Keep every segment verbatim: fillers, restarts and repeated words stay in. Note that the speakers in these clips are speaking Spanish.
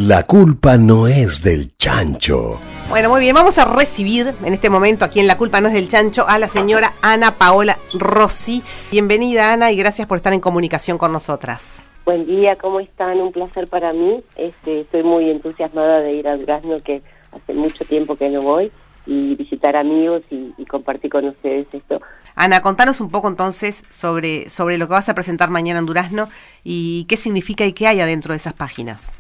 La culpa no es del chancho. Bueno, muy bien, vamos a recibir en este momento aquí en La culpa no es del chancho a la señora Ana Paola Rossi. Bienvenida, Ana, y gracias por estar en comunicación con nosotras. Buen día, ¿cómo están? Un placer para mí. Este, estoy muy entusiasmada de ir a Durazno, que hace mucho tiempo que no voy, y visitar amigos y, y compartir con ustedes esto. Ana, contanos un poco entonces sobre, sobre lo que vas a presentar mañana en Durazno y qué significa y qué hay adentro de esas páginas.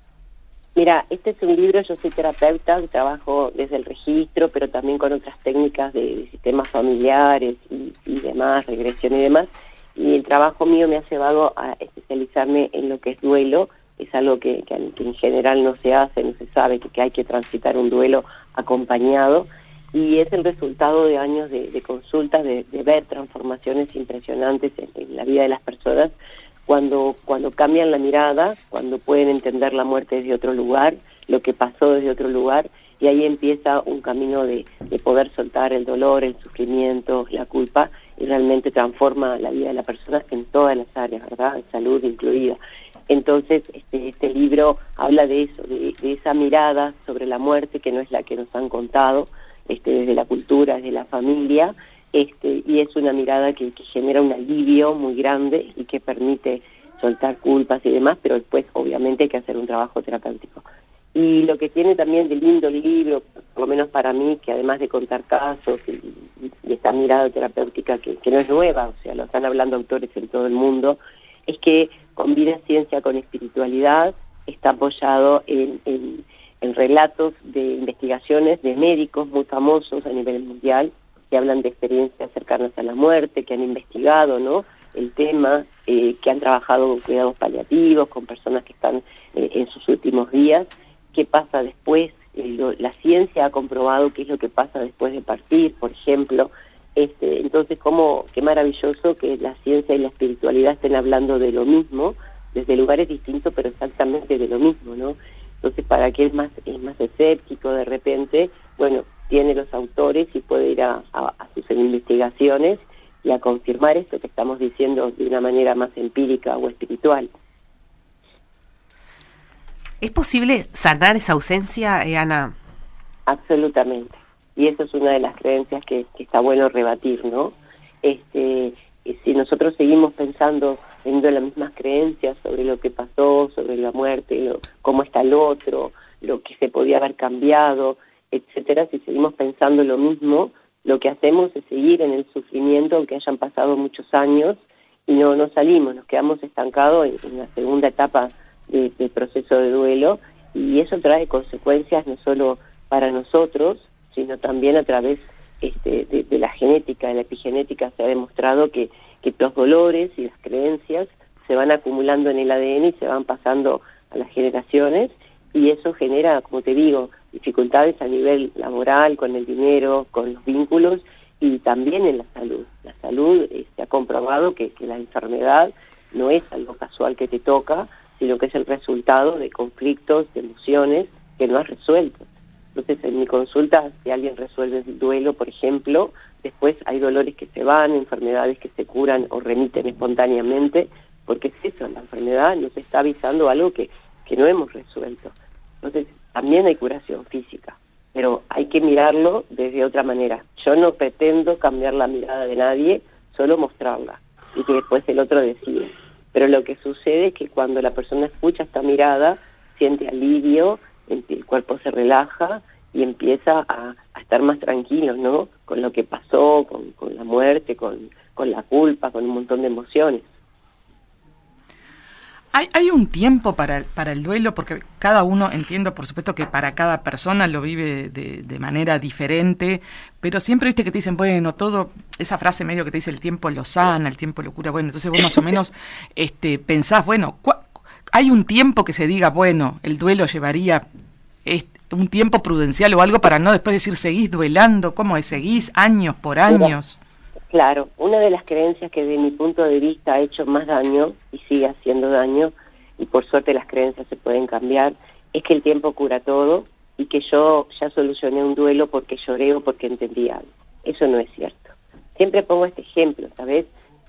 Mira, este es un libro, yo soy terapeuta, trabajo desde el registro, pero también con otras técnicas de, de sistemas familiares y, y demás, regresión y demás, y el trabajo mío me ha llevado a especializarme en lo que es duelo. Es algo que, que, que en general no se hace, no se sabe, que, que hay que transitar un duelo acompañado, y es el resultado de años de, de consultas, de, de ver transformaciones impresionantes en, en la vida de las personas, cuando cuando cambian la mirada, cuando pueden entender la muerte desde otro lugar, lo que pasó desde otro lugar, y ahí empieza un camino de, de poder soltar el dolor, el sufrimiento, la culpa, y realmente transforma la vida de la persona en todas las áreas, ¿verdad? Salud incluida. Entonces, este, este libro habla de eso, de, de esa mirada sobre la muerte, que no es la que nos han contado, este, desde la cultura, desde la familia, este, y es una mirada que, que genera un alivio muy grande y que permite soltar culpas y demás, pero después obviamente hay que hacer un trabajo terapéutico. Y lo que tiene también de lindo el libro, por lo menos para mí, que además de contar casos y, y esta mirada terapéutica que, que no es nueva, o sea, lo están hablando autores en todo el mundo, es que combina ciencia con espiritualidad, está apoyado en, en, en relatos de investigaciones de médicos muy famosos a nivel mundial, que hablan de experiencias cercanas a la muerte, que han investigado, ¿no?, el tema, eh, que han trabajado con cuidados paliativos, con personas que están eh, en sus últimos días. ¿Qué pasa después? Eh, lo, la ciencia ha comprobado qué es lo que pasa después de partir, por ejemplo. Este, entonces, cómo, qué maravilloso que la ciencia y la espiritualidad estén hablando de lo mismo, desde lugares distintos, pero exactamente de lo mismo, ¿no? Entonces, para aquel más, es más escéptico de repente, bueno, tiene los autores y puede ir a, a, a sus investigaciones y a confirmar esto que estamos diciendo de una manera más empírica o espiritual. ¿Es posible sanar esa ausencia, eh, Ana? Absolutamente. Y eso es una de las creencias que, que está bueno rebatir, ¿no? Este, si nosotros seguimos pensando, teniendo las mismas creencias sobre lo que pasó, sobre la muerte, lo, cómo está el otro, lo que se podía haber cambiado, etcétera, si seguimos pensando lo mismo, lo que hacemos es seguir en el sufrimiento, aunque hayan pasado muchos años, y no, no salimos, nos quedamos estancados en, en la segunda etapa de, del proceso de duelo, y eso trae consecuencias no solo para nosotros, sino también a través este, de, de la genética, de la epigenética. Se ha demostrado que, que los dolores y las creencias se van acumulando en el A D N y se van pasando a las generaciones, y eso genera, como te digo, dificultades a nivel laboral, con el dinero, con los vínculos, y también en la salud. La salud, eh, se ha comprobado que, que la enfermedad no es algo casual que te toca, sino que es el resultado de conflictos, de emociones que no has resuelto. Entonces, en mi consulta, si alguien resuelve el duelo, por ejemplo, después hay dolores que se van, enfermedades que se curan o remiten espontáneamente, porque es eso, la enfermedad nos está avisando algo que, que no hemos resuelto. Entonces, también hay curación física, pero hay que mirarlo desde otra manera. Yo no pretendo cambiar la mirada de nadie, solo mostrarla, y que después el otro decide. Pero lo que sucede es que cuando la persona escucha esta mirada, siente alivio, el cuerpo se relaja y empieza a, a estar más tranquilo, ¿no?, con lo que pasó, con, con la muerte, con, con la culpa, con un montón de emociones. ¿Hay, hay un tiempo para, para el duelo? Porque cada uno, entiendo por supuesto que para cada persona lo vive de, de manera diferente, pero siempre viste que te dicen, bueno, todo, esa frase medio que te dice el tiempo lo sana, el tiempo lo cura, bueno, entonces vos más o menos este, pensás, bueno, ¿hay un tiempo que se diga, bueno, el duelo llevaría este, un tiempo prudencial o algo para no después decir, seguís duelando? ¿Cómo es? ¿Seguís años por años? Claro, una de las creencias que de mi punto de vista ha hecho más daño y sigue haciendo daño, y por suerte las creencias se pueden cambiar, es que el tiempo cura todo y que yo ya solucioné un duelo porque lloré o porque entendí algo. Eso no es cierto. Siempre pongo este ejemplo, ¿sabes?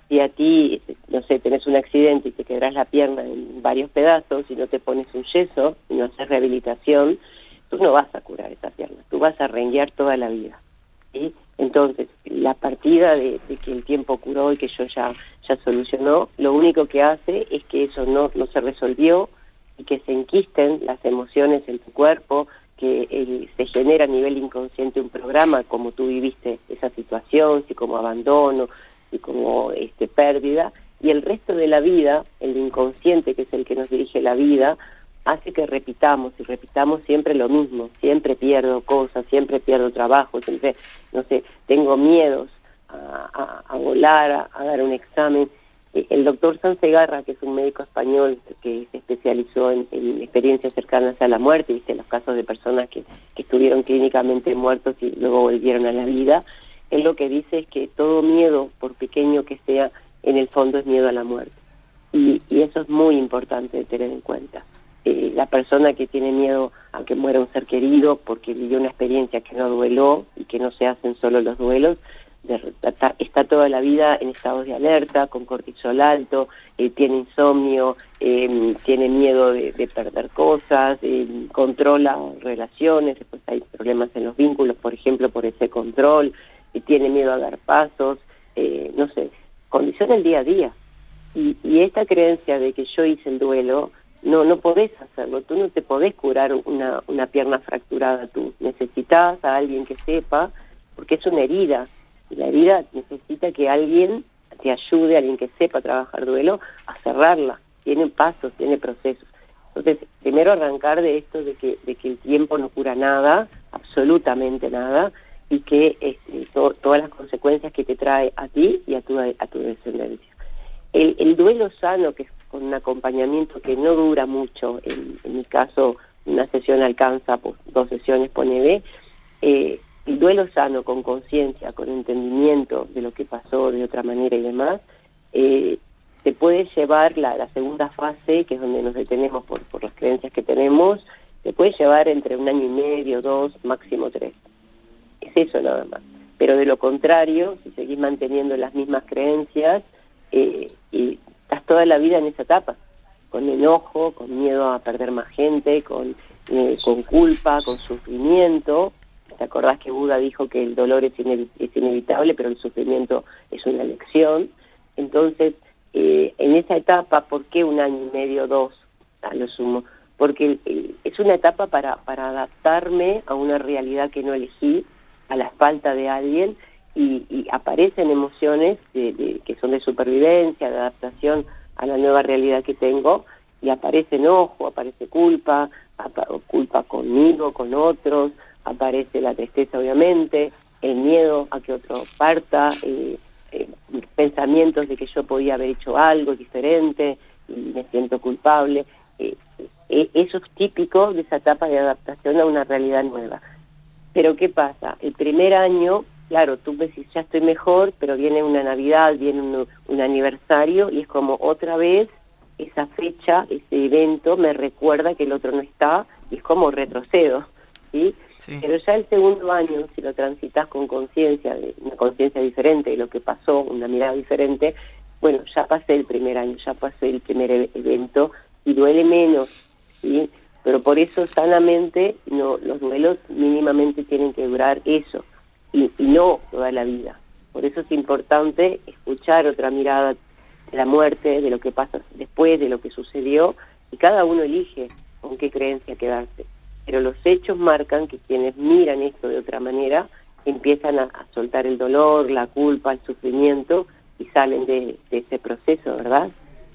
Si a ti, no sé, tenés un accidente y te quebrás la pierna en varios pedazos y no te pones un yeso y no haces rehabilitación, tú no vas a curar esa pierna, tú vas a renguear toda la vida, ¿sí? Entonces, la partida de, de que el tiempo curó y que yo ya, ya solucionó, lo único que hace es que eso no, no se resolvió y que se enquisten las emociones en tu cuerpo, que eh, se genera a nivel inconsciente un programa, como tú viviste esa situación, si como abandono, si como este, pérdida, y el resto de la vida, el inconsciente, que es el que nos dirige la vida, hace que repitamos y repitamos siempre lo mismo. Siempre pierdo cosas, siempre pierdo trabajo, siempre, no sé, tengo miedos a, a, a volar, a, a dar un examen. El doctor Sansegarra, que es un médico español que se especializó en, en experiencias cercanas a la muerte, viste los casos de personas que, que estuvieron clínicamente muertos y luego volvieron a la vida, él lo que dice es que todo miedo, por pequeño que sea, en el fondo es miedo a la muerte. Y, y eso es muy importante de tener en cuenta. Eh, la persona que tiene miedo a que muera un ser querido porque vivió una experiencia que no dueló y que no se hacen solo los duelos, de, está, está toda la vida en estados de alerta, con cortisol alto, eh, tiene insomnio, eh, tiene miedo de, de perder cosas, eh, controla relaciones, después hay problemas en los vínculos, por ejemplo, por ese control, eh, tiene miedo a dar pasos, eh, no sé, condiciona el día a día. Y, y esta creencia de que yo hice el duelo, no no podés hacerlo, tú no te podés curar una, una pierna fracturada, tú necesitas a alguien que sepa, porque es una herida, y la herida necesita que alguien te ayude, alguien que sepa trabajar duelo, a cerrarla, tiene pasos, tiene procesos. Entonces, primero arrancar de esto de que, de que el tiempo no cura nada, absolutamente nada, y que este, to, todas las consecuencias que te trae a ti y a tu, a tu descendencia. El, el duelo sano, que es con un acompañamiento que no dura mucho, en, en mi caso una sesión alcanza pues, dos sesiones, ponele, eh, el duelo sano con conciencia, con entendimiento de lo que pasó de otra manera y demás, eh, te puede llevar la, la segunda fase, que es donde nos detenemos por, por las creencias que tenemos, te puede llevar entre un año y medio, dos, máximo tres. Es eso nada más. Pero de lo contrario, si seguís manteniendo las mismas creencias, eh, y estás toda la vida en esa etapa, con enojo, con miedo a perder más gente, con, eh, con culpa, con sufrimiento. ¿Te acordás que Buda dijo que el dolor es, inevi- es inevitable, pero el sufrimiento es una elección? Entonces, eh, en esa etapa, ¿por qué un año y medio, dos, a lo sumo? Porque eh, es una etapa para, para adaptarme a una realidad que no elegí, a la falta de alguien, y, y aparecen emociones de, de, que son de supervivencia, de adaptación a la nueva realidad que tengo, y aparece enojo, aparece culpa, apa- culpa conmigo, con otros, aparece la tristeza obviamente, el miedo a que otro parta, eh, eh, pensamientos de que yo podía haber hecho algo diferente y me siento culpable. Eh, eh, eso es típico de esa etapa de adaptación a una realidad nueva. Pero ¿qué pasa? El primer año, claro, tú ves si ya estoy mejor, pero viene una Navidad, viene un, un aniversario, y es como otra vez esa fecha, ese evento me recuerda que el otro no está, y es como retrocedo, ¿sí? Sí. Pero ya el segundo año, si lo transitas con conciencia, una conciencia diferente de lo que pasó, una mirada diferente, bueno, ya pasé el primer año, ya pasé el primer e- evento, y duele menos, ¿sí? Pero por eso sanamente no, los duelos mínimamente tienen que durar eso, y, y no toda la vida. Por eso es importante escuchar otra mirada de la muerte, de lo que pasa después, de lo que sucedió, y cada uno elige con qué creencia quedarse. Pero los hechos marcan que quienes miran esto de otra manera empiezan a, a soltar el dolor, la culpa, el sufrimiento, y salen de, de ese proceso, ¿verdad?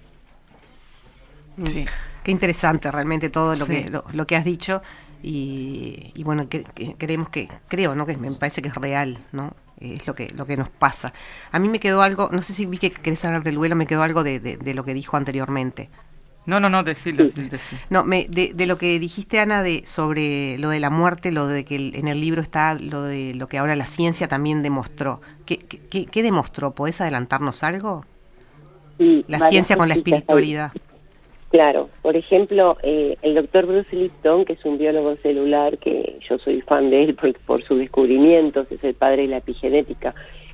Sí. Qué interesante realmente todo lo Sí. que lo, lo que has dicho, y, y bueno, que, que creemos que creo, ¿no? Que me parece que es real, ¿no? Es lo que lo que nos pasa. A mí me quedó algo, no sé si vi que querés hablar del duelo, me quedó algo de, de, de lo que dijo anteriormente. No, no, no, decilo, Sí. decilo, decilo. No, me, de, de lo que dijiste, Ana, de sobre lo de la muerte, lo de que el, en el libro está lo de lo que ahora la ciencia también demostró. ¿Qué, qué, qué demostró? ¿Podés adelantarnos algo? Sí, La varias ciencia con la cositas ahí. espiritualidad. Claro, por ejemplo, eh, el doctor Bruce Lipton, que es un biólogo celular, que yo soy fan de él por, por sus descubrimientos, es el padre de la epigenética,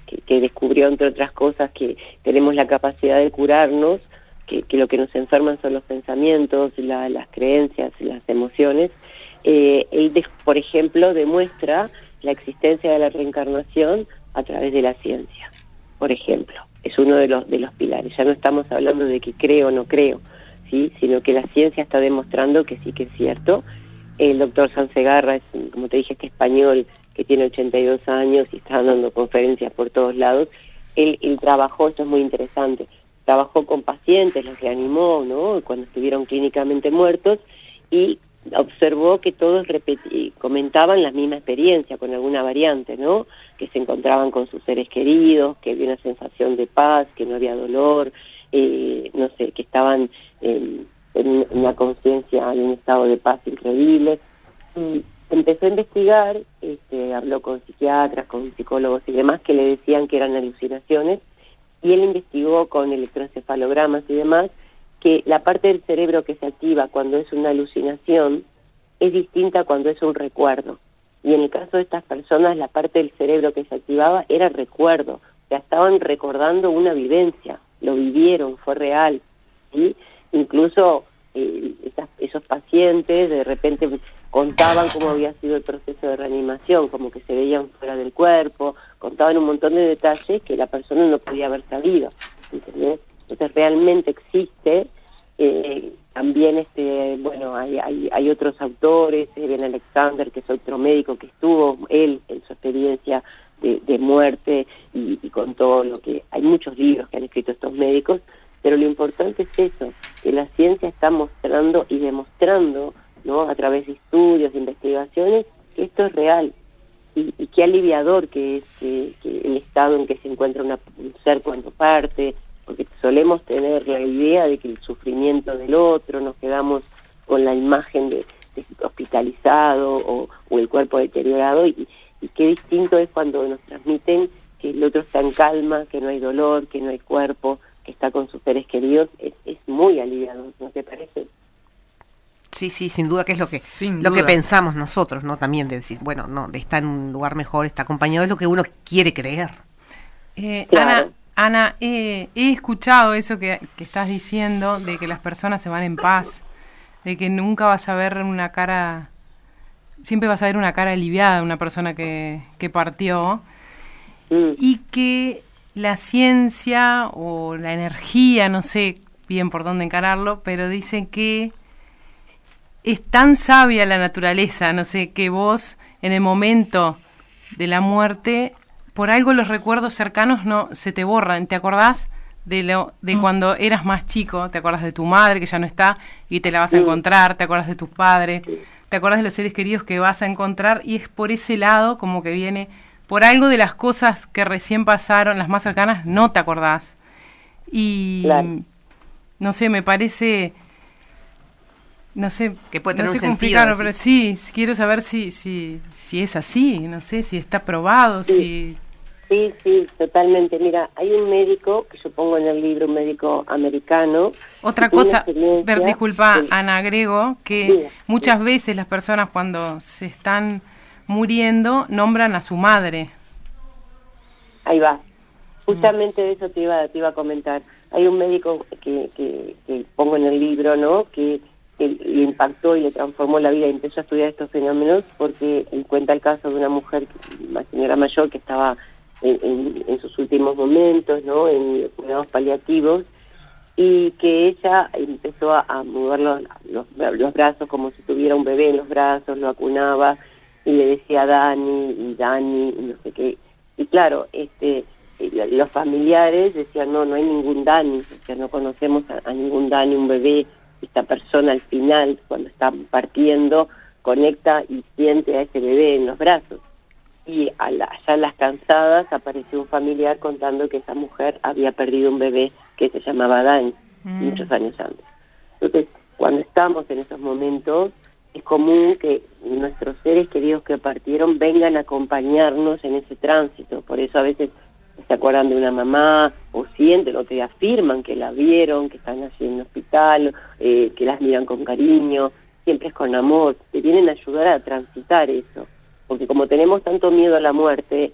que, que descubrió, entre otras cosas, que tenemos la capacidad de curarnos, que, que lo que nos enferman son los pensamientos, la, las creencias, las emociones. Eh, él, de, por ejemplo, demuestra la existencia de la reencarnación a través de la ciencia, por ejemplo. Es uno de los de los pilares. Ya no estamos hablando de que creo o no creo, ¿sí? Sino que la ciencia está demostrando que sí que es cierto. El doctor Sansegarra es, como te dije, este español que tiene ochenta y dos años y está dando conferencias por todos lados. Él, él trabajó, esto es muy interesante, trabajó con pacientes, los reanimó, ¿no?, cuando estuvieron clínicamente muertos, y observó que todos repetí, comentaban la misma experiencia, con alguna variante, ¿no?, que se encontraban con sus seres queridos, que había una sensación de paz, que no había dolor, eh, no sé, que estaban eh, en una conciencia, en un estado de paz increíble. Y empezó a investigar, este, habló con psiquiatras, con psicólogos y demás, que le decían que eran alucinaciones, y él investigó con electroencefalogramas y demás, que la parte del cerebro que se activa cuando es una alucinación es distinta cuando es un recuerdo. Y en el caso de estas personas, la parte del cerebro que se activaba era recuerdo, o sea, estaban recordando una vivencia, lo vivieron, fue real, ¿sí? Incluso eh, esas, esos pacientes de repente contaban cómo había sido el proceso de reanimación, como que se veían fuera del cuerpo, contaban un montón de detalles que la persona no podía haber sabido, ¿entendés? Entonces realmente existe. Eh, también este bueno hay, hay hay otros autores, Ben Alexander, que es otro médico que estuvo él en su experiencia de, de muerte, y, y con todo lo que hay muchos libros que han escrito estos médicos, pero lo importante es eso, que la ciencia está mostrando y demostrando, ¿no?, a través de estudios, de investigaciones, que esto es real. Y, y qué aliviador que es que, que el estado en que se encuentra una, un ser cuando parte, porque solemos tener la idea de que el sufrimiento del otro, nos quedamos con la imagen de, de hospitalizado o, o el cuerpo deteriorado, y, y qué distinto es cuando nos transmiten que el otro está en calma, que no hay dolor, que no hay cuerpo, que está con sus seres queridos. Es, es muy aliviador, ¿no te parece? Sí, sí, sin duda que es lo que Sin lo duda. que pensamos nosotros, ¿no? También de decir, bueno, no, de estar en un lugar mejor, está acompañado, es lo que uno quiere creer. Eh, Claro. Ana, Ana eh, he escuchado eso que, que estás diciendo, de que las personas se van en paz, de que nunca vas a ver una cara, siempre vas a ver una cara aliviada de una persona que, que partió, Mm. y que la ciencia o la energía, no sé bien por dónde encararlo, pero dice que es tan sabia la naturaleza, no sé, que vos en el momento de la muerte, por algo los recuerdos cercanos no se te borran. ¿Te acordás de lo de cuando eras más chico? ¿Te acordás de tu madre que ya no está y te la vas a Mm. encontrar? ¿Te acordás de tus padres? ¿Te acordás de los seres queridos que vas a encontrar? Y es por ese lado como que viene, por algo de las cosas que recién pasaron, las más cercanas, no te acordás. Y Claro. no sé, me parece, no sé, Que puede no tener sé un cómo sentido, explicarlo, pero decís. sí, quiero saber si, si, si es así, no sé, si está probado, Sí. si... Sí, sí, totalmente. Mira, hay un médico que yo pongo en el libro, un médico americano, que Otra tuvo una cosa, experiencia... ver, disculpa, de- Ana, agrego que Diga, muchas sí. veces las personas cuando se están muriendo nombran a su madre. Ahí va. Justamente de eso te iba, te iba a comentar. Hay un médico que, que, que pongo en el libro, ¿no?, que, que le impactó y le transformó la vida y empezó a estudiar estos fenómenos, porque él cuenta el caso de una mujer, una señora mayor, que estaba en, en, en sus últimos momentos, ¿no?, en cuidados paliativos, y que ella empezó a, a mover los, los, los brazos como si tuviera un bebé en los brazos, lo acunaba y le decía Dani y Dani y no sé qué. Y claro, este los familiares decían, no, no hay ningún Dani, o sea, no conocemos a, a ningún Dani, un bebé. Esta persona al final, cuando está partiendo, conecta y siente a ese bebé en los brazos. Y a la, allá en las cansadas apareció un familiar contando que esa mujer había perdido un bebé que se llamaba Dani, Mm. muchos años antes. Entonces, cuando estamos en esos momentos, es común que nuestros seres queridos que partieron vengan a acompañarnos en ese tránsito. Por eso a veces se acuerdan de una mamá, o sienten, o te afirman que la vieron, que están allí en el hospital, eh, que las miran con cariño, siempre es con amor, te vienen a ayudar a transitar eso. Porque como tenemos tanto miedo a la muerte,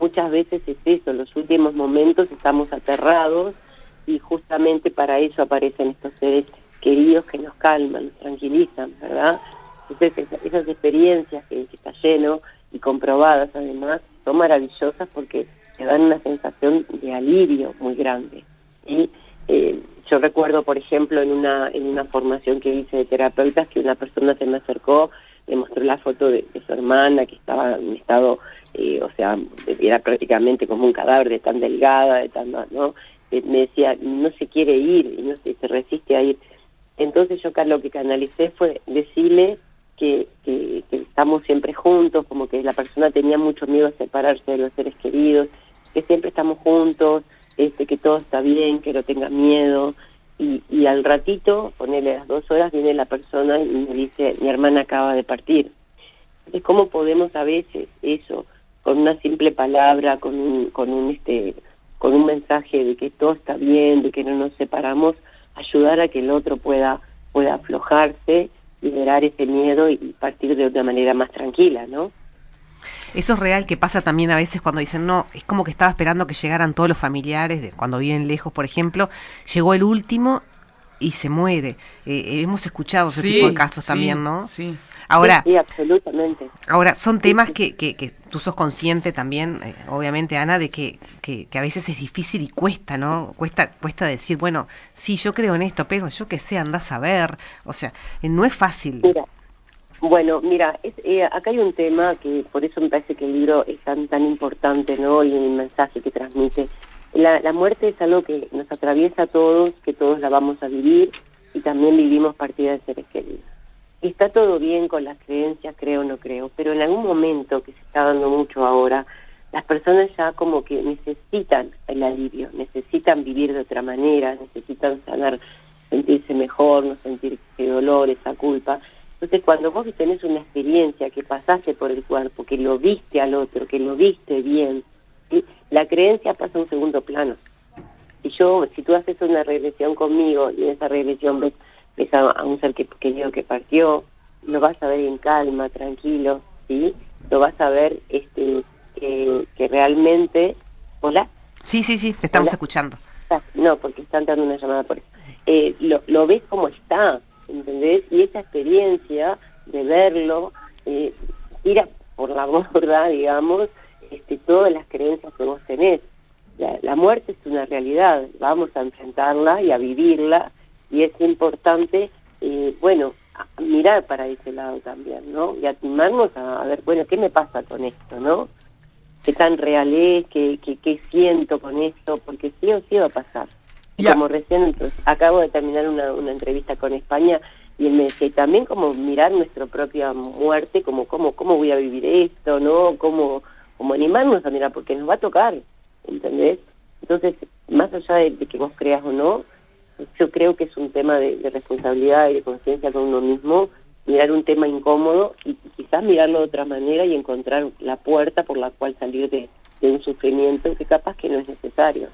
muchas veces es eso, en los últimos momentos estamos aterrados y justamente para eso aparecen estos seres queridos que nos calman, nos tranquilizan, ¿verdad? Entonces esas experiencias que, que está lleno y comprobadas además son maravillosas porque te dan una sensación de alivio muy grande. ¿Sí? Eh, yo recuerdo, por ejemplo, en una en una formación que hice de terapeutas, que una persona se me acercó, me mostró la foto de, de su hermana que estaba en estado, eh, o sea, era prácticamente como un cadáver de tan delgada, de tan, ¿no? Eh, me decía, no se quiere ir, y no se, se resiste a ir. Entonces yo lo que canalicé fue decirle que, que, que estamos siempre juntos, como que la persona tenía mucho miedo a separarse de los seres queridos, que siempre estamos juntos, este, que todo está bien, que no tenga miedo, y, y al ratito, ponerle las dos horas, viene la persona y me dice, mi hermana acaba de partir. Entonces, ¿cómo podemos a veces eso, con una simple palabra, con un, con un, este, con un mensaje de que todo está bien, de que no nos separamos, ayudar a que el otro pueda, pueda aflojarse, liberar ese miedo y partir de una manera más tranquila, ¿no? Eso es real, que pasa también a veces cuando dicen, no, es como que estaba esperando que llegaran todos los familiares, de cuando viven lejos, por ejemplo, llegó el último y se muere. Eh, hemos escuchado ese Sí, tipo de casos sí, también, ¿no? Sí. Ahora, sí, sí, absolutamente. Ahora, son Sí, temas sí. que, que, que tú sos consciente también, eh, obviamente, Ana, de que, que, que a veces es difícil y cuesta, ¿no? Cuesta cuesta decir, bueno, sí, yo creo en esto, pero yo qué sé, andás a ver. O sea, eh, no es fácil. Mira, bueno, mira, es, eh, acá hay un tema que por eso me parece que el libro es tan tan importante, ¿no? Y el mensaje que transmite. La, la muerte es algo que nos atraviesa a todos, que todos la vamos a vivir y también vivimos partida de seres queridos. Está todo bien con las creencias, creo o no creo, pero en algún momento, que se está dando mucho ahora, las personas ya como que necesitan el alivio, necesitan vivir de otra manera, necesitan sanar, sentirse mejor, no sentir ese dolor, esa culpa. Entonces, cuando vos tenés una experiencia que pasaste por el cuerpo, que lo viste al otro, que lo viste bien, ¿sí? La creencia pasa a un segundo plano. Si yo, si tú haces una regresión conmigo y en esa regresión ves, ves a, a un ser que, querido que partió, lo vas a ver en calma, tranquilo, ¿sí? Lo vas a ver este que, que realmente... ¿Hola? Sí, sí, sí, te estamos ¿Hola? escuchando. Ah, no, porque están dando una llamada por eso. Eh, lo, lo ves como está, ¿entendés? Y esa experiencia de verlo eh, tira por la borda, digamos, este, todas las creencias que vos tenés. La, la muerte es una realidad, vamos a enfrentarla y a vivirla, y es importante, eh, bueno, a mirar para ese lado también, ¿no? Y animarnos a, a ver, bueno, ¿qué me pasa con esto, no? ¿Qué tan real es? ¿Qué, qué, qué siento con esto? Porque sí o sí va a pasar. Y Ya. como recién, entonces, acabo de terminar una, una entrevista con España, y él me decía, y también como mirar nuestra propia muerte, como cómo, cómo voy a vivir esto, ¿no? Cómo, como animarnos a mirar, porque nos va a tocar, ¿entendés? Entonces, más allá de, de que vos creas o no, yo creo que es un tema de, de responsabilidad y de conciencia con uno mismo, mirar un tema incómodo y quizás mirarlo de otra manera y encontrar la puerta por la cual salir de, de un sufrimiento que capaz que no es necesario.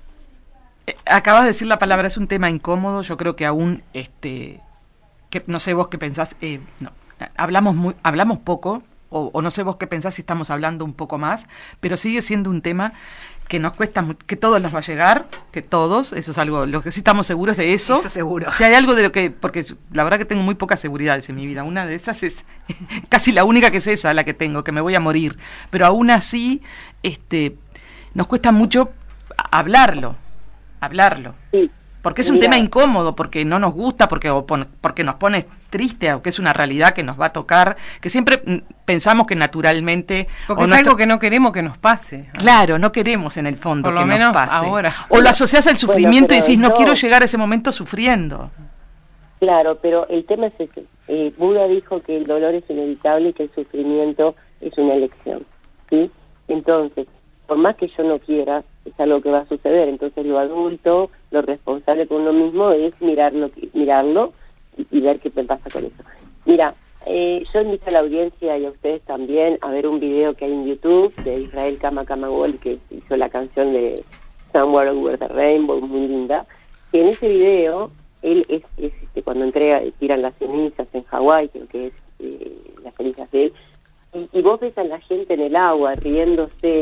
Eh, Acabas de decir la palabra, es un tema incómodo, yo creo que aún, este, que no sé vos qué pensás, eh, no, hablamos muy, hablamos poco, o, o no sé vos qué pensás si estamos hablando un poco más, pero sigue siendo un tema que nos cuesta, mu- que todos nos va a llegar, que todos, eso es algo, lo que sí estamos seguros de eso. Eso seguro. Si hay algo de lo que, porque la verdad que tengo muy pocas seguridades en mi vida, una de esas es casi la única que es esa, la que tengo, que me voy a morir, pero aún así, este, nos cuesta mucho hablarlo, hablarlo. Sí, Porque es un mira, tema incómodo, porque no nos gusta, porque o pon, porque nos pone triste, aunque es una realidad que nos va a tocar, que siempre mm, pensamos que naturalmente... Porque o es nuestra- algo que no queremos que nos pase. Claro, no queremos en el fondo Por lo que menos nos pase. ahora. O lo asociás al sufrimiento pero y decís, no yo- quiero llegar a ese momento sufriendo. claro, pero el tema es ese. Eh, Buda dijo que el dolor es inevitable y que el sufrimiento es una elección, ¿sí? Entonces, por más que yo no quiera, es algo que va a suceder. Entonces, lo adulto, lo responsable con uno mismo es mirarlo, mirarlo y, y ver qué me pasa con eso. Mira, eh, yo invito a la audiencia y a ustedes también a ver un video que hay en YouTube de Israel Kamakamagol, que hizo la canción de Somewhere Over the Rainbow, muy linda. Y en ese video él es, es este, cuando entrega, tiran las cenizas en Hawái, creo que es eh, las cenizas de él, y, y vos ves a la gente en el agua riéndose,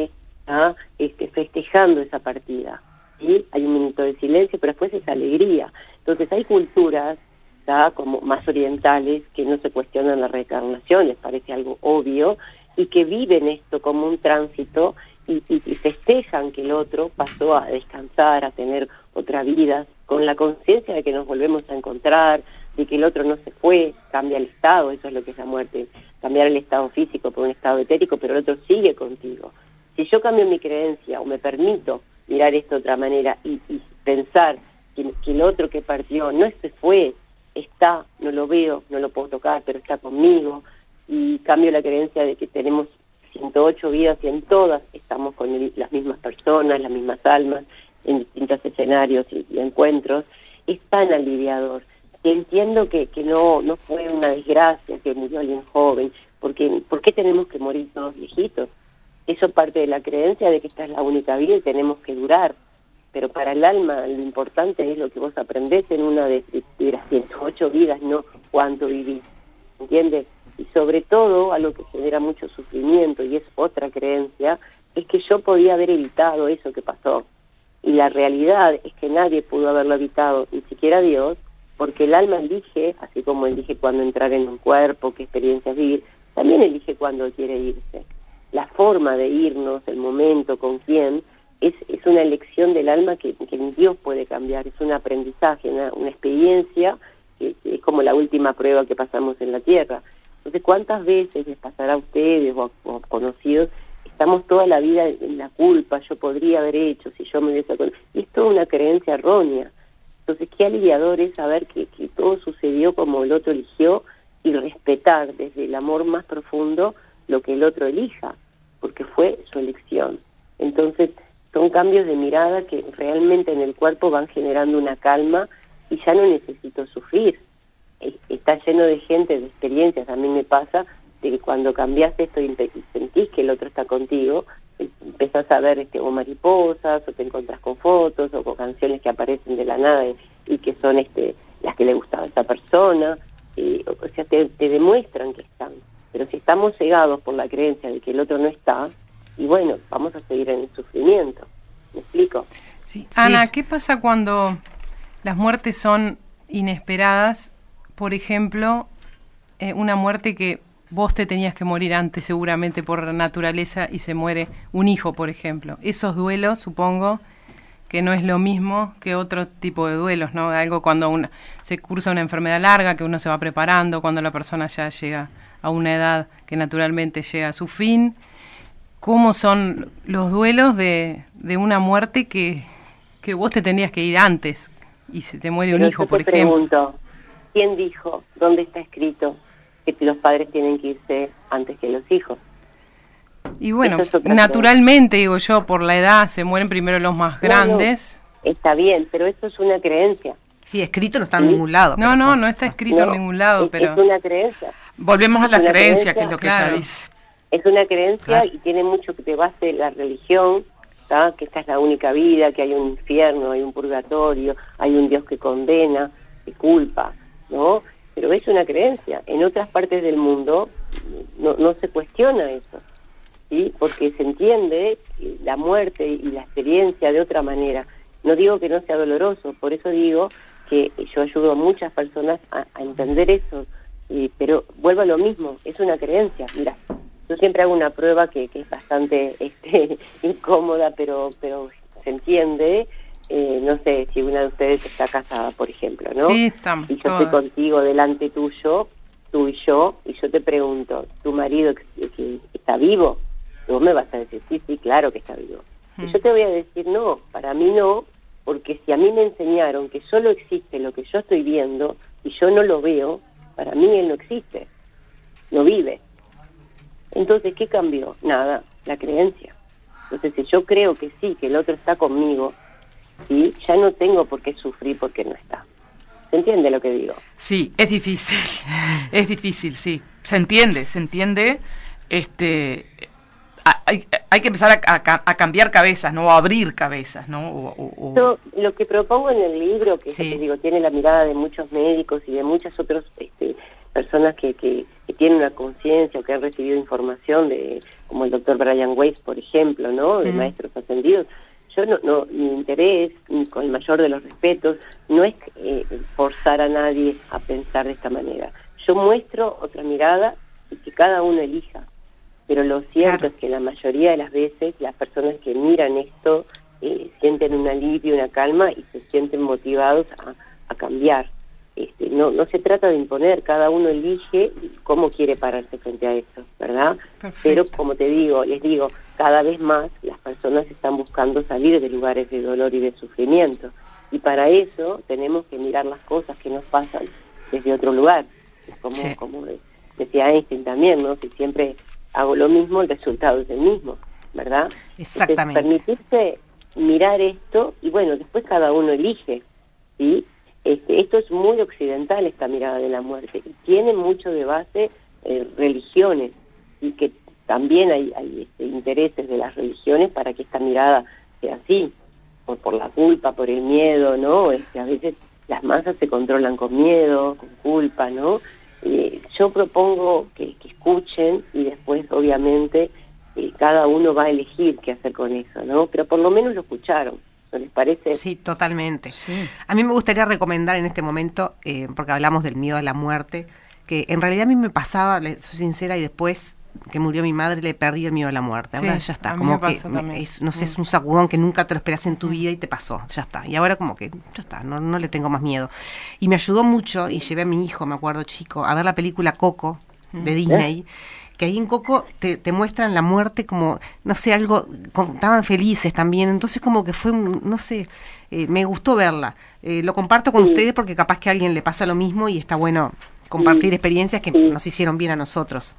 ¿ah? este, festejando esa partida. ¿Sí? Hay un minuto de silencio, pero después es alegría. Entonces hay culturas, ¿tá? como más orientales, que no se cuestionan la reencarnación, les parece algo obvio, y que viven esto como un tránsito y, y, y festejan que el otro pasó a descansar, a tener otra vida, con la conciencia de que nos volvemos a encontrar, de que el otro no se fue, cambia el estado, eso es lo que es la muerte, cambiar el estado físico por un estado etérico, pero el otro sigue contigo. Si yo cambio mi creencia o me permito mirar esto de otra manera y, y pensar que, que el otro que partió no se fue, está, no lo veo, no lo puedo tocar, pero está conmigo, y cambio la creencia de que tenemos ciento ocho vidas y en todas estamos con el, las mismas personas, las mismas almas, en distintos escenarios y, y encuentros, es tan aliviador. Y entiendo que, que no, no fue una desgracia que murió alguien joven, porque ¿por qué tenemos que morir todos viejitos? Eso parte de la creencia de que esta es la única vida y tenemos que durar. Pero para el alma lo importante es lo que vos aprendés en una de, de, de las ciento ocho vidas, no cuánto vivís, ¿entiendes? Y sobre todo, algo que genera mucho sufrimiento, y es otra creencia, es que yo podía haber evitado eso que pasó. Y la realidad es que nadie pudo haberlo evitado, ni siquiera Dios, porque el alma elige, así como elige cuándo entrar en un cuerpo, qué experiencias vivir, también elige cuándo quiere irse. La forma de irnos, el momento, con quién, es, es una elección del alma que, que ni Dios puede cambiar, es un aprendizaje, una, una experiencia, que, que es como la última prueba que pasamos en la Tierra. Entonces, ¿cuántas veces les pasará a ustedes o a, o a conocidos? Estamos toda la vida en la culpa, yo podría haber hecho, si yo me hubiese... Y es toda una creencia errónea. Entonces, qué aliviador es saber que, que todo sucedió como el otro eligió y respetar desde el amor más profundo lo que el otro elija, porque fue su elección. Entonces, son cambios de mirada que realmente en el cuerpo van generando una calma y ya no necesito sufrir. Está lleno de gente, de experiencias, a mí me pasa, de que cuando cambias esto y sentís que el otro está contigo, empezás a ver este, o mariposas, o te encontrás con fotos, o con canciones que aparecen de la nada y, y que son este, las que le gustaba a esa persona, y, o sea, te, te demuestran que están. Pero si estamos cegados por la creencia de que el otro no está, y bueno, vamos a seguir en el sufrimiento. ¿Me explico? Sí. Ana, Sí. ¿qué pasa cuando las muertes son inesperadas? Por ejemplo, eh, una muerte que vos te tenías que morir antes seguramente por naturaleza y se muere un hijo, por ejemplo. Esos duelos, supongo que no es lo mismo que otro tipo de duelos, ¿no? Algo cuando una, se cursa una enfermedad larga, que uno se va preparando, cuando la persona ya llega a una edad que naturalmente llega a su fin. ¿Cómo son los duelos de, de una muerte que, que vos te tenías que ir antes y se te muere un Pero hijo, yo por te ejemplo? pregunto, ¿quién dijo, dónde está escrito que los padres tienen que irse antes que los hijos? Y bueno, Eso es otra naturalmente, digo yo, por la edad se mueren primero los más creencia. grandes. No, no, está bien, pero eso es una creencia. Sí, escrito no está en ¿Sí? ningún lado. No, pero no, bueno. no está escrito No, en ningún lado, es, pero... es una creencia. Volvemos a Es la una creencia, creencia, que es lo que claro. ella dice. Es una creencia Claro. y tiene mucho que te base la religión, ¿tá? Que esta es la única vida, que hay un infierno, hay un purgatorio, hay un Dios que condena, que culpa, ¿no? Pero es una creencia. En otras partes del mundo no, no se cuestiona eso, ¿sí? Porque se entiende la muerte y la experiencia de otra manera. No digo que no sea doloroso, por eso digo que yo ayudo a muchas personas a, a entender eso, y, pero vuelvo a lo mismo, es una creencia. Mira, yo siempre hago una prueba que, que es bastante este, incómoda, pero pero se entiende. Eh, no sé, si una de ustedes está casada, por ejemplo, ¿no? Sí, estamos Y yo todas. estoy contigo delante tuyo, tú y yo, y yo te pregunto, ¿tu marido que, que está vivo? Y vos me vas a decir, sí, sí, claro que está vivo. Mm. Y yo te voy a decir, no, para mí no, porque si a mí me enseñaron que solo existe lo que yo estoy viendo y yo no lo veo, para mí él no existe, no vive. Entonces, ¿qué cambió? Nada, la creencia. Entonces, si yo creo que sí, que el otro está conmigo, ¿sí? Ya no tengo por qué sufrir porque no está. ¿Se entiende lo que digo? Sí, es difícil, es difícil, sí. Se entiende, se entiende. Este, a- hay, hay que empezar a, a- a cambiar cabezas, ¿no? O abrir cabezas, ¿no? O, o- o- Yo lo que propongo en el libro, que Sí. te digo, tiene la mirada de muchos médicos y de muchas otras este, personas que, que, que tienen una conciencia o que han recibido información de, como el doctor Brian Weiss, por ejemplo, ¿no? De Mm. maestros ascendidos. Yo no, no, mi interés, ni con el mayor de los respetos, no es eh, forzar a nadie a pensar de esta manera. Yo muestro otra mirada y que cada uno elija. Pero lo cierto Claro. es que la mayoría de las veces las personas que miran esto eh, sienten un alivio, una calma y se sienten motivados a, a cambiar. Este, no, no se trata de imponer, cada uno elige cómo quiere pararse frente a eso, ¿verdad? Perfecto. Pero como te digo, les digo, cada vez más las personas están buscando salir de lugares de dolor y de sufrimiento. Y para eso tenemos que mirar las cosas que nos pasan desde otro lugar. Como, Sí. como decía Einstein también, ¿no? Si siempre hago lo mismo, el resultado es el mismo, ¿verdad? Exactamente. Entonces, permitirse mirar esto y bueno, después cada uno elige, ¿sí? Este, esto es muy occidental, esta mirada de la muerte, y tiene mucho de base eh, religiones, y que también hay, hay este, intereses de las religiones para que esta mirada sea así, por, por la culpa, por el miedo, ¿no? Este, a veces las masas se controlan con miedo, con culpa, ¿no? Eh, yo propongo que, que escuchen y después, obviamente, eh, cada uno va a elegir qué hacer con eso, ¿no? Pero por lo menos lo escucharon, ¿no les parece? Sí, totalmente. Sí. A mí me gustaría recomendar en este momento, eh, porque hablamos del miedo a la muerte, que en realidad a mí me pasaba, le soy sincera, y después que murió mi madre le perdí el miedo a la muerte. Ahora Sí, ya está, a mí como me que pasó me- también. es, no sé, es Mm. un sacudón que nunca te lo esperas en tu Ujú. vida y te pasó, ya está. Y ahora como que ya está, no, no le tengo más miedo. Y me ayudó mucho, y llevé a mi hijo, me acuerdo chico, a ver la película Coco de Mm. Disney, que ahí en Coco te, te muestran la muerte como, no sé, algo, con- estaban felices también, entonces como que fue, un- no sé, eh, me gustó verla. Eh, lo comparto con Sí. ustedes porque capaz que a alguien le pasa lo mismo y está bueno compartir Sí. experiencias que Sí. nos hicieron bien a nosotros.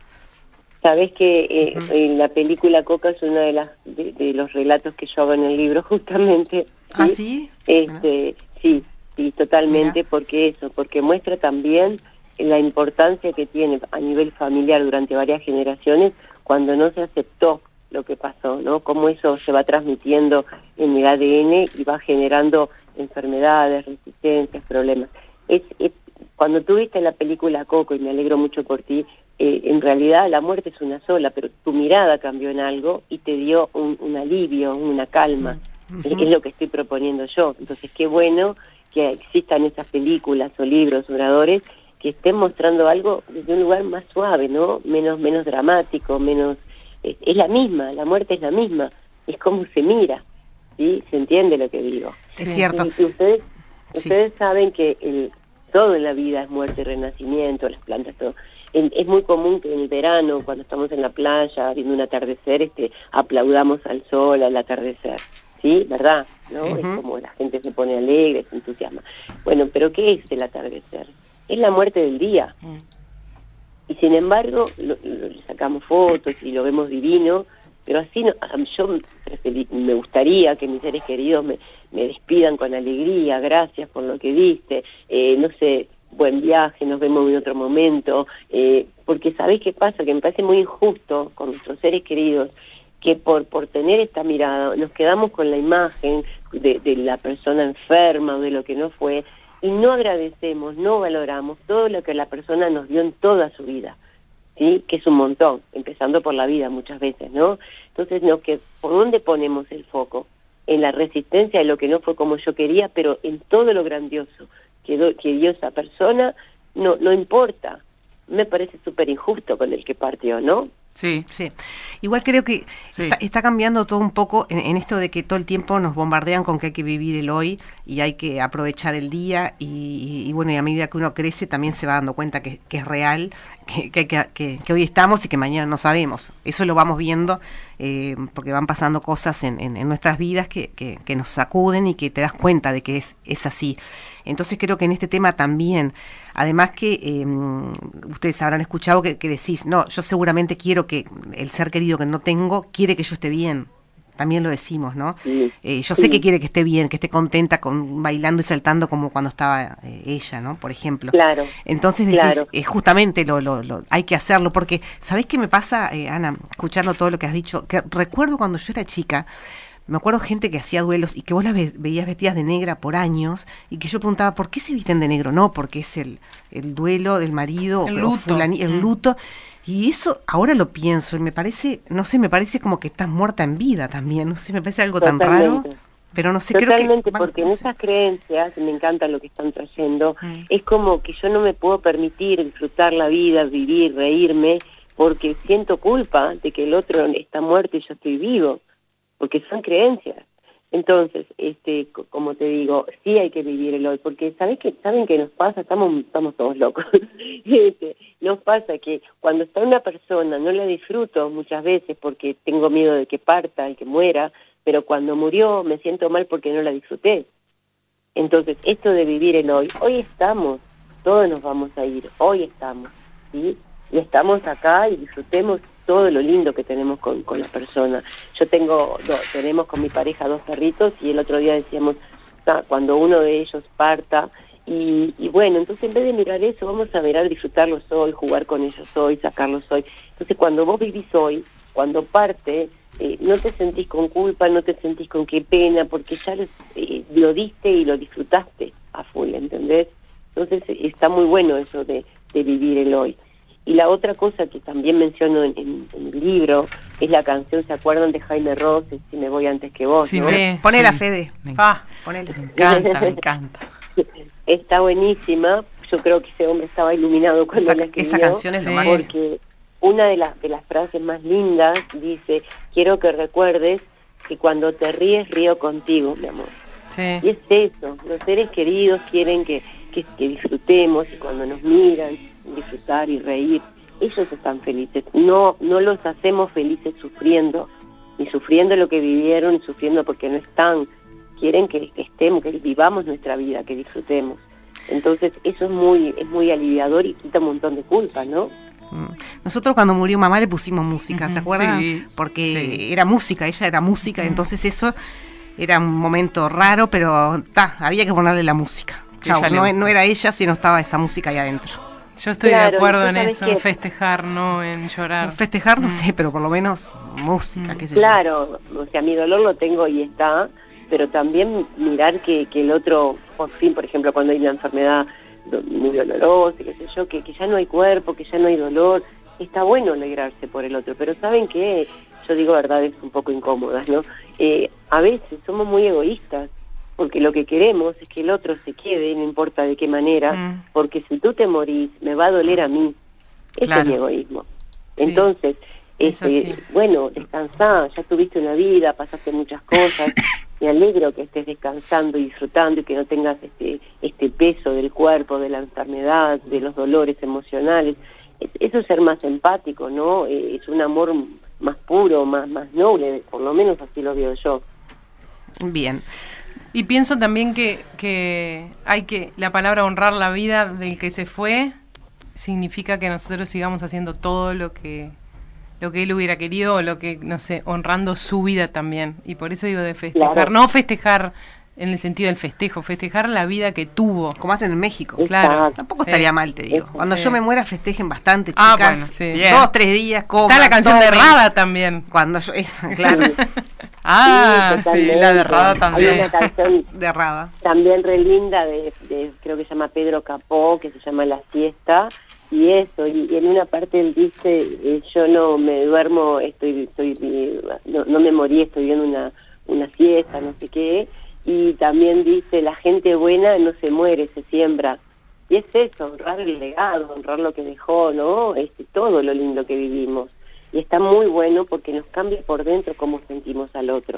Sabes que eh, Ujú. en la película Coca es uno de, las, de, de los relatos que yo hago en el libro, justamente. ¿Ah, ¿sí? sí? Este, sí, sí, totalmente, Mira. porque eso, porque muestra también la importancia que tiene a nivel familiar durante varias generaciones cuando no se aceptó lo que pasó, ¿no? Cómo eso se va transmitiendo en el A D N y va generando enfermedades, resistencias, problemas. Es, es cuando tú viste la película Coco, y me alegro mucho por ti, eh, en realidad la muerte es una sola, pero tu mirada cambió en algo y te dio un, un alivio, una calma. Ujú. Es, es lo que estoy proponiendo yo. Entonces, qué bueno que existan esas películas o libros, oradores, que estén mostrando algo desde un lugar más suave, ¿no? Menos, menos dramático, menos... Es, es la misma, la muerte es la misma, es como se mira, ¿sí? ¿Se entiende lo que digo? Es Sí. cierto. Y, y ustedes, Sí. ustedes saben que el, todo en la vida es muerte y renacimiento, las plantas, todo. En- es muy común que en el verano, cuando estamos en la playa viendo un atardecer, este, aplaudamos al sol, al atardecer, ¿sí? ¿Verdad? ¿No? Sí. Es Ujú. como la gente se pone alegre, se entusiasma. Bueno, pero ¿qué es el atardecer? Es la muerte del día. Mm. Y sin embargo, lo, lo- le sacamos fotos y lo vemos divino, pero así no, a- yo preferí- me gustaría que mis seres queridos me, me despidan con alegría, gracias por lo que diste, eh, no sé, buen viaje, nos vemos en otro momento, eh, porque ¿sabés qué pasa? Que me parece muy injusto con nuestros seres queridos, que por, por tener esta mirada nos quedamos con la imagen de, de la persona enferma o de lo que no fue, y no agradecemos, no valoramos todo lo que la persona nos dio en toda su vida, ¿sí? Que es un montón, empezando por la vida muchas veces, ¿no? Entonces, no, que ¿por dónde ponemos el foco? En la resistencia de lo que no fue como yo quería, pero en todo lo grandioso que, do, que dio esa persona, no, no importa. Me parece súper injusto con el que partió, ¿no? Sí. Sí, igual creo que Sí. está, está cambiando todo un poco en, en esto de que todo el tiempo nos bombardean con que hay que vivir el hoy y hay que aprovechar el día y, y, y bueno, y a medida que uno crece también se va dando cuenta que, que es real, que, que, que, que, que hoy estamos y que mañana no sabemos. Eso lo vamos viendo eh, porque van pasando cosas en, en, en nuestras vidas que, que, que nos sacuden y que te das cuenta de que es, es así. Entonces creo que en este tema también, además que eh, ustedes habrán escuchado que, que decís, no, yo seguramente quiero que el ser querido que no tengo quiere que yo esté bien. También lo decimos, ¿no? Sí. Eh, yo Sí. sé que quiere que esté bien, que esté contenta, con bailando y saltando como cuando estaba eh, ella, ¿no? Por ejemplo. Claro. Entonces decís, Claro. eh, justamente lo, lo, lo, hay que hacerlo, porque ¿sabés qué me pasa, eh, Ana, escuchando todo lo que has dicho? Que recuerdo cuando yo era chica, me acuerdo gente que hacía duelos y que vos las ve, veías vestidas de negra por años y que yo preguntaba, ¿por qué se visten de negro? No, porque es el, el duelo del marido El o, luto. fulani, el Mm. luto. Y eso ahora lo pienso y me parece, no sé, me parece como que estás muerta en vida también, no sé, me parece algo tan raro, pero no sé, Totalmente, creo que... porque no en sé. esas creencias, me encanta lo que están trayendo, Mm. es como que yo no me puedo permitir disfrutar la vida, vivir, reírme, porque siento culpa de que el otro está muerto y yo estoy vivo, porque son creencias. Entonces, este, co- como te digo, sí hay que vivir el hoy, porque ¿sabes qué? ¿Saben qué nos pasa? Estamos, estamos todos locos. Este, nos pasa que cuando está una persona, no la disfruto muchas veces porque tengo miedo de que parta, el que muera, pero cuando murió me siento mal porque no la disfruté. Entonces, esto de vivir el hoy, hoy estamos, todos nos vamos a ir, hoy estamos, ¿sí? Y estamos acá y disfrutemos todo lo lindo que tenemos con, con la persona. Yo tengo, no, tenemos con mi pareja dos perritos y el otro día decíamos, ah, cuando uno de ellos parta, y, y bueno, entonces en vez de mirar eso, vamos a mirar, disfrutarlos hoy, jugar con ellos hoy, sacarlos hoy. Entonces cuando vos vivís hoy, cuando parte, eh, no te sentís con culpa, no te sentís con qué pena, porque ya lo, eh, lo diste y lo disfrutaste a full, ¿entendés? Entonces eh, está muy bueno eso de, de vivir el hoy. Y la otra cosa que también menciono en, en, en el libro es la canción, ¿se acuerdan de Jaime Ross, Si me voy antes que vos? Sí, ¿no? me- Ponela, sí. Fede. Me, Ah, Ponela. me encanta, me encanta. Está buenísima, yo creo que ese hombre estaba iluminado cuando Esa, la escribió, esa canción es lo Sí. máximo. porque una de las, de las frases más lindas dice, quiero que recuerdes que cuando te ríes, río contigo, mi amor. sí. Y es eso, los seres queridos quieren que, que, que disfrutemos y cuando nos miran, disfrutar y reír, ellos están felices. No, no los hacemos felices sufriendo, ni sufriendo lo que vivieron, ni sufriendo porque no están. Quieren que, que estemos, que vivamos nuestra vida, que disfrutemos. Entonces eso es muy, es muy aliviador y quita un montón de culpa, ¿no? Mm. Nosotros cuando murió mamá le pusimos música, ¿se Ujú, acuerdan? sí, Porque sí. era música, ella era música, Ujú. entonces eso era un momento raro, pero ta, había que ponerle la música. Que Chau, ella le no, gusta. no era ella si no estaba esa música ahí adentro. Yo estoy Claro, de y acuerdo tú en sabes eso, en que- festejar, no en llorar. Festejar, no Mm. sé, pero por lo menos música, Mm. qué sé yo. Claro, o sea, mi dolor lo tengo y está, pero también mirar que, que el otro, por fin, por ejemplo, cuando hay una enfermedad do- muy dolorosa, qué sé yo, que, que ya no hay cuerpo, que ya no hay dolor, está bueno alegrarse por el otro, pero ¿saben qué? Yo digo verdades un poco incómodas, ¿no? Eh, a veces somos muy egoístas, porque lo que queremos es que el otro se quede, no importa de qué manera, Mm. porque si tú te morís, me va a doler a mí. Ese Claro. es mi egoísmo. Sí. Entonces, Es este, así. bueno, descansá, ya tuviste una vida, pasaste muchas cosas, me alegro que estés descansando y disfrutando y que no tengas este, este peso del cuerpo, de la enfermedad, de los dolores emocionales. Es- eso es ser más empático, ¿no? Eh, es un amor más puro, más, más noble, por lo menos así lo veo yo. Bien. Y pienso también que, que hay que, la palabra honrar la vida del que se fue significa que nosotros sigamos haciendo todo lo que lo que él hubiera querido o lo que, no sé, honrando su vida también. Y por eso digo de festejar, Claro. no festejar en el sentido del festejo, festejar la vida que tuvo. Como hacen en México. Claro. Exacto. Tampoco Sí. estaría mal, te digo. Eso, Cuando sí. yo me muera festejen bastante, chicas. Ah, bueno, sí. Bien. Dos, tres días, coman, Está la canción de tomen. Rada también. Cuando yo, esa, claro, Ah, sí, totalmente. la de Rada Hay también. una canción de errada. también re linda de, de creo que se llama Pedro Capó, que se llama La Siesta, y eso, y, y en una parte él dice, eh, yo no me duermo, estoy, estoy eh, no, no me morí, estoy viendo una, una siesta, no sé qué, y también dice, la gente buena no se muere, se siembra. Y es eso, honrar el legado, honrar lo que dejó, ¿no? Este, todo lo lindo que vivimos. Y está muy bueno porque nos cambia por dentro cómo sentimos al otro.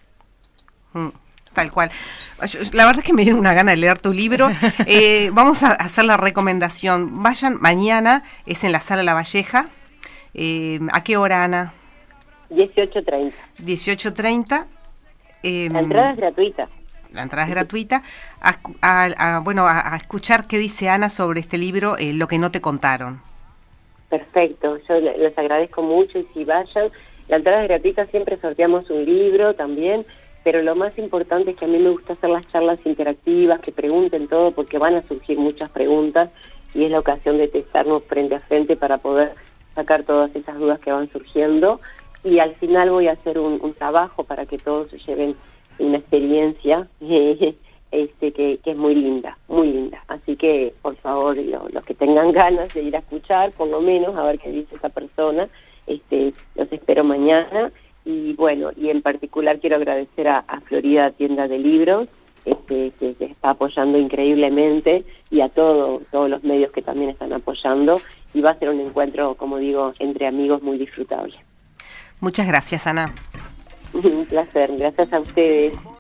Mm, tal cual. Yo- La verdad es que me dieron una gana de leer tu libro. Eh, vamos a hacer la recomendación. Vayan mañana, es en la Sala La Valleja. Eh, ¿A qué hora, Ana? dieciocho treinta. dieciocho treinta. Eh, La entrada es gratuita. la entrada es gratuita. A, escu- a- a- bueno, a, a escuchar qué dice Ana sobre este libro, eh, Lo que no te contaron. Perfecto, yo le- les agradezco mucho y si vayan, la entrada es gratuita, siempre sorteamos un libro también, pero lo más importante es que a mí me gusta hacer las charlas interactivas, que pregunten todo porque van a surgir muchas preguntas y es la ocasión de testarnos frente a frente para poder sacar todas esas dudas que van surgiendo y al final voy a hacer un, un trabajo para que todos se lleven una experiencia este, que, que es muy linda, muy linda. Así que, por favor, lo, los que tengan ganas de ir a escuchar, por lo menos, a ver qué dice esa persona, este, los espero mañana. Y bueno, y en particular quiero agradecer a, a Florida Tienda de Libros, este, que, que está apoyando increíblemente, y a todo, todos los medios que también están apoyando, y va a ser un encuentro, como digo, entre amigos muy disfrutable. Muchas gracias, Ana. Un placer, gracias a ustedes.